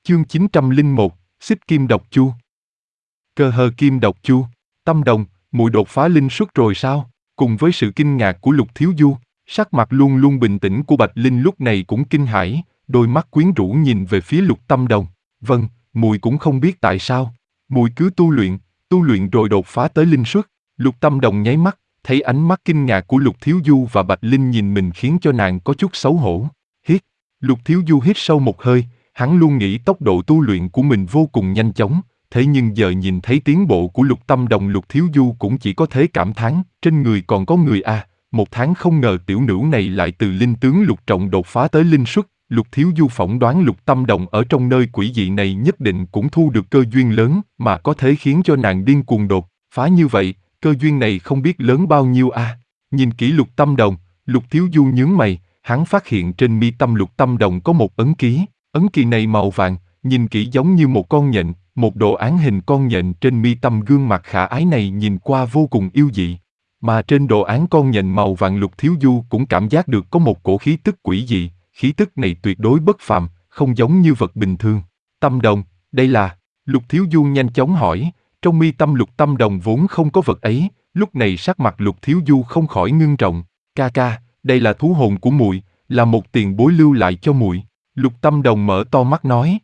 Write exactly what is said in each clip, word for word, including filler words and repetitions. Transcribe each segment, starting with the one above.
Chương chín trăm lẻ một, Xích Kim Độc Chu. Cơ hờ Kim Độc Chu, Tâm Đồng, muội đột phá linh xuất rồi sao? Cùng với sự kinh ngạc của Lục Thiếu Du, sắc mặt luôn luôn bình tĩnh của Bạch Linh lúc này cũng kinh hãi, đôi mắt quyến rũ nhìn về phía Lục Tâm Đồng. Vâng, muội cũng không biết tại sao, muội cứ tu luyện, tu luyện rồi đột phá tới linh xuất. Lục Tâm Đồng nháy mắt, thấy ánh mắt kinh ngạc của Lục Thiếu Du và Bạch Linh nhìn mình khiến cho nàng có chút xấu hổ. Hít, Lục Thiếu Du hít sâu một hơi. Hắn luôn nghĩ tốc độ tu luyện của mình vô cùng nhanh chóng, thế nhưng giờ nhìn thấy tiến bộ của Lục Tâm Đồng, Lục Thiếu Du cũng chỉ có thể cảm thán, trên người còn có người à, một tháng không ngờ tiểu nữ này lại từ linh tướng lục trọng đột phá tới linh xuất. Lục Thiếu Du phỏng đoán Lục Tâm Đồng ở trong nơi quỷ dị này nhất định cũng thu được cơ duyên lớn mà có thể khiến cho nàng điên cuồng đột phá như vậy, cơ duyên này không biết lớn bao nhiêu à. Nhìn kỹ Lục Tâm Đồng, Lục Thiếu Du nhướng mày, hắn phát hiện trên mi tâm Lục Tâm Đồng có một ấn ký. Ấn ký này màu vàng, nhìn kỹ giống như một con nhện, một đồ án hình con nhện trên mi tâm gương mặt khả ái này nhìn qua vô cùng yêu dị. Mà trên đồ án con nhện màu vàng, Lục Thiếu Du cũng cảm giác được có một cổ khí tức quỷ dị, khí tức này tuyệt đối bất phàm, không giống như vật bình thường. Tâm Đồng, đây là... Lục Thiếu Du nhanh chóng hỏi, trong mi tâm Lục Tâm Đồng vốn không có vật ấy, lúc này sắc mặt Lục Thiếu Du không khỏi ngưng trọng. Ca ca, đây là thú hồn của muội, là một tiền bối lưu lại cho muội. Lục Tâm Đồng mở to mắt nói.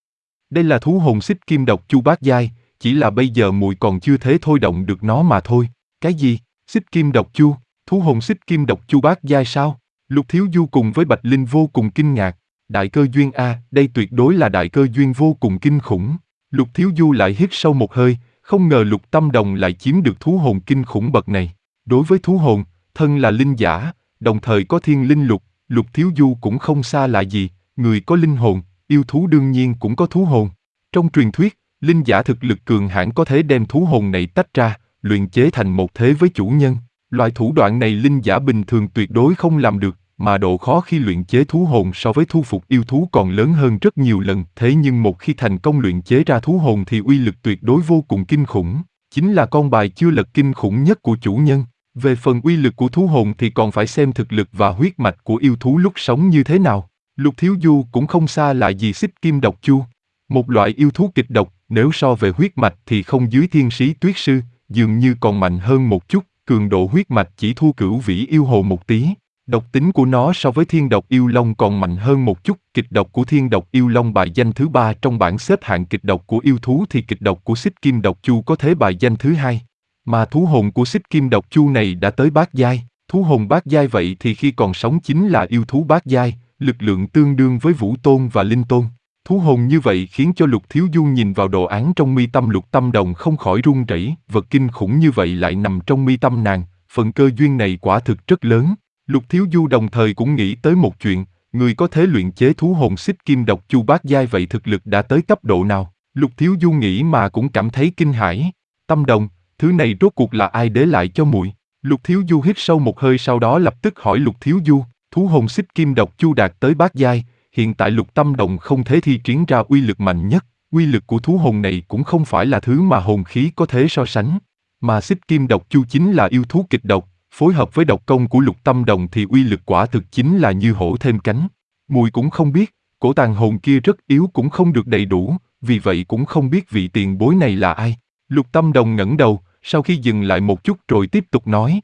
Đây là thú hồn Xích Kim Độc Chu bát giai, chỉ là bây giờ muội còn chưa thể thôi động được nó mà thôi. Cái gì? Xích Kim Độc Chu, thú hồn Xích Kim Độc Chu bát giai sao? Lục Thiếu Du cùng với Bạch Linh vô cùng kinh ngạc. Đại cơ duyên a, đây tuyệt đối là đại cơ duyên vô cùng kinh khủng. Lục Thiếu Du lại hít sâu một hơi, không ngờ Lục Tâm Đồng lại chiếm được thú hồn kinh khủng bậc này. Đối với thú hồn, thân là linh giả, đồng thời có thiên linh lục, Lục Thiếu Du cũng không xa lạ gì. Người có linh hồn, yêu thú đương nhiên cũng có thú hồn. Trong truyền thuyết, linh giả thực lực cường hãn có thể đem thú hồn này tách ra, luyện chế thành một thể với chủ nhân. Loại thủ đoạn này linh giả bình thường tuyệt đối không làm được, mà độ khó khi luyện chế thú hồn so với thu phục yêu thú còn lớn hơn rất nhiều lần. Thế nhưng một khi thành công luyện chế ra thú hồn thì uy lực tuyệt đối vô cùng kinh khủng, chính là con bài chưa lật kinh khủng nhất của chủ nhân. Về phần uy lực của thú hồn thì còn phải xem thực lực và huyết mạch của yêu thú lúc sống như thế nào. Lục Thiếu Du cũng không xa lạ gì Xích Kim Độc Chu, một loại yêu thú kịch độc, nếu so về huyết mạch thì không dưới Thiên Sĩ Tuyết Sư, dường như còn mạnh hơn một chút, cường độ huyết mạch chỉ thua Cửu Vĩ Yêu Hồ một tí. Độc tính của nó so với Thiên Độc Yêu Long còn mạnh hơn một chút, kịch độc của Thiên Độc Yêu Long bài danh thứ ba trong bảng xếp hạng kịch độc của yêu thú thì kịch độc của Xích Kim Độc Chu có thế bài danh thứ hai. Mà thú hồn của Xích Kim Độc Chu này đã tới bát giai, thú hồn bát giai vậy thì khi còn sống chính là yêu thú bát giai. Lực lượng tương đương với Vũ Tôn và Linh Tôn. Thú hồn như vậy khiến cho Lục Thiếu Du nhìn vào đồ án trong mi tâm Lục Tâm Đồng không khỏi run rẩy, vật kinh khủng như vậy lại nằm trong mi tâm nàng, phần cơ duyên này quả thực rất lớn. Lục Thiếu Du đồng thời cũng nghĩ tới một chuyện, người có thể luyện chế thú hồn Xích Kim Độc Chu bát giai vậy thực lực đã tới cấp độ nào? Lục Thiếu Du nghĩ mà cũng cảm thấy kinh hãi. Tâm Đồng, thứ này rốt cuộc là ai để lại cho muội? Lục Thiếu Du hít sâu một hơi, sau đó lập tức hỏi Lục Thiếu Du. Thú hồn Xích Kim Độc Chu đạt tới bát giai, hiện tại Lục Tâm Đồng không thể thi triển ra uy lực mạnh nhất, uy lực của thú hồn này cũng không phải là thứ mà hồn khí có thể so sánh, mà Xích Kim Độc Chu chính là yêu thú kịch độc, phối hợp với độc công của Lục Tâm Đồng thì uy lực quả thực chính là như hổ thêm cánh. Muội cũng không biết, cổ tàn hồn kia rất yếu cũng không được đầy đủ, vì vậy cũng không biết vị tiền bối này là ai. Lục Tâm Đồng ngẩng đầu, sau khi dừng lại một chút rồi tiếp tục nói.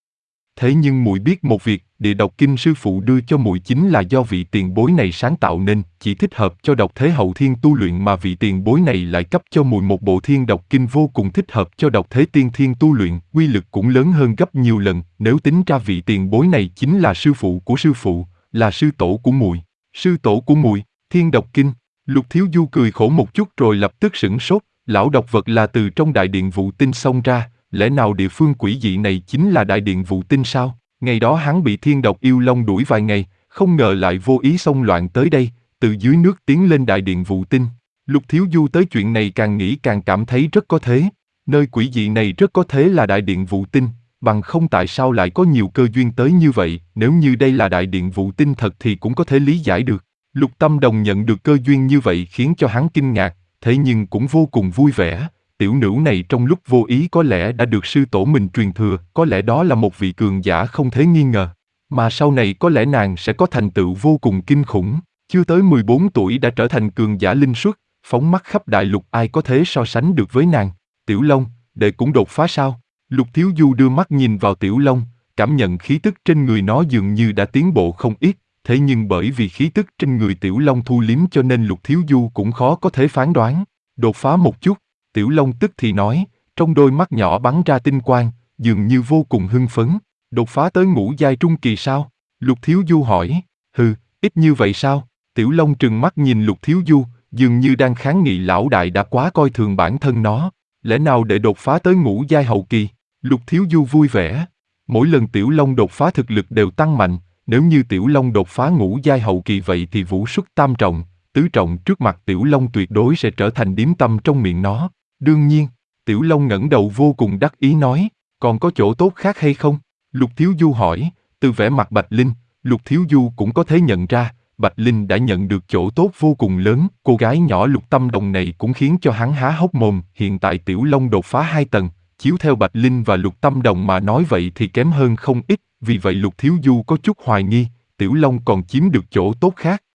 Thế nhưng muội biết một việc, địa độc kinh sư phụ đưa cho muội chính là do vị tiền bối này sáng tạo nên, chỉ thích hợp cho độc thế hậu thiên tu luyện, mà vị tiền bối này lại cấp cho muội một bộ thiên độc kinh vô cùng thích hợp cho độc thế tiên thiên tu luyện, uy lực cũng lớn hơn gấp nhiều lần. Nếu tính ra vị tiền bối này chính là sư phụ của sư phụ, là sư tổ của muội. Sư tổ của muội, thiên độc kinh. Lục Thiếu Du cười khổ một chút rồi lập tức sửng sốt, lão độc vật là từ trong đại điện Vụ Tinh xông ra. Lẽ nào địa phương quỷ dị này chính là đại điện Vụ Tinh sao? Ngày đó hắn bị Thiên Độc Yêu Long đuổi vài ngày, không ngờ lại vô ý xông loạn tới đây, từ dưới nước tiến lên đại điện Vụ Tinh. Lục Thiếu Du tới chuyện này càng nghĩ càng cảm thấy rất có thế. Nơi quỷ dị này rất có thế là đại điện Vụ Tinh, bằng không tại sao lại có nhiều cơ duyên tới như vậy? Nếu như đây là đại điện Vụ Tinh thật thì cũng có thể lý giải được. Lục Tâm Đồng nhận được cơ duyên như vậy khiến cho hắn kinh ngạc, thế nhưng cũng vô cùng vui vẻ. Tiểu nữ này trong lúc vô ý có lẽ đã được sư tổ mình truyền thừa, có lẽ đó là một vị cường giả không thể nghi ngờ, mà sau này có lẽ nàng sẽ có thành tựu vô cùng kinh khủng. Chưa tới mười bốn tuổi đã trở thành cường giả linh xuất, phóng mắt khắp đại lục ai có thể so sánh được với nàng. Tiểu Long, đệ cũng đột phá sao? Lục Thiếu Du đưa mắt nhìn vào Tiểu Long, cảm nhận khí tức trên người nó dường như đã tiến bộ không ít, thế nhưng bởi vì khí tức trên người Tiểu Long thu liếm cho nên Lục Thiếu Du cũng khó có thể phán đoán. Đột phá một chút, Tiểu Long tức thì nói, trong đôi mắt nhỏ bắn ra tinh quang, dường như vô cùng hưng phấn. Đột phá tới ngũ giai trung kỳ sao? Lục Thiếu Du hỏi. Hừ, ít như vậy sao? Tiểu Long trừng mắt nhìn Lục Thiếu Du, dường như đang kháng nghị lão đại đã quá coi thường bản thân nó. Lẽ nào để đột phá tới ngũ giai hậu kỳ? Lục Thiếu Du vui vẻ. Mỗi lần Tiểu Long đột phá thực lực đều tăng mạnh, nếu như Tiểu Long đột phá ngũ giai hậu kỳ vậy thì vũ xuất tam trọng, tứ trọng trước mặt Tiểu Long tuyệt đối sẽ trở thành điếm tâm trong miệng nó. Đương nhiên, Tiểu Long ngẩng đầu vô cùng đắc ý nói, còn có chỗ tốt khác hay không? Lục Thiếu Du hỏi, từ vẻ mặt Bạch Linh, Lục Thiếu Du cũng có thể nhận ra, Bạch Linh đã nhận được chỗ tốt vô cùng lớn, cô gái nhỏ Lục Tâm Đồng này cũng khiến cho hắn há hốc mồm, hiện tại Tiểu Long đột phá hai tầng, chiếu theo Bạch Linh và Lục Tâm Đồng mà nói vậy thì kém hơn không ít, vì vậy Lục Thiếu Du có chút hoài nghi, Tiểu Long còn chiếm được chỗ tốt khác.